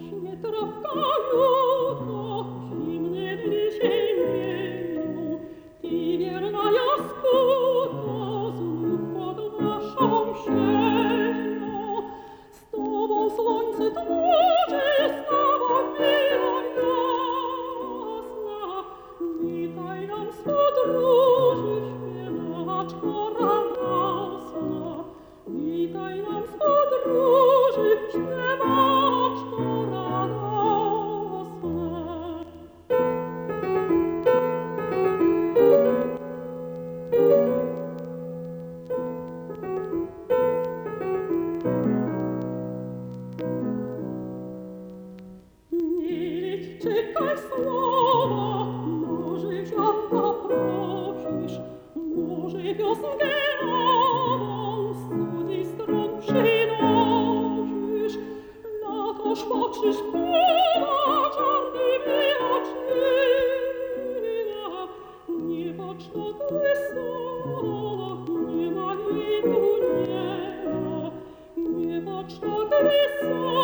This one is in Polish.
nie trafkają, to zimne dni się mieją. Ty wierna jaskuto, znów pod naszą sienią. Z tobą słońce dłuży, z tobą miła jasna. Witaj nam z podróży, śpiewaczko radosna. Witaj nam z podróży, śpiewaczko radosna. Mileć czekaj słowa, może ziarnka prosisz, może wiosnkę nową z cudzych stron przynosisz. Na toż patrzysz pola czarnymi oczyma, nie patrz tak wysoko, nie ma jej tu nie ma, nie patrz tak wysoko.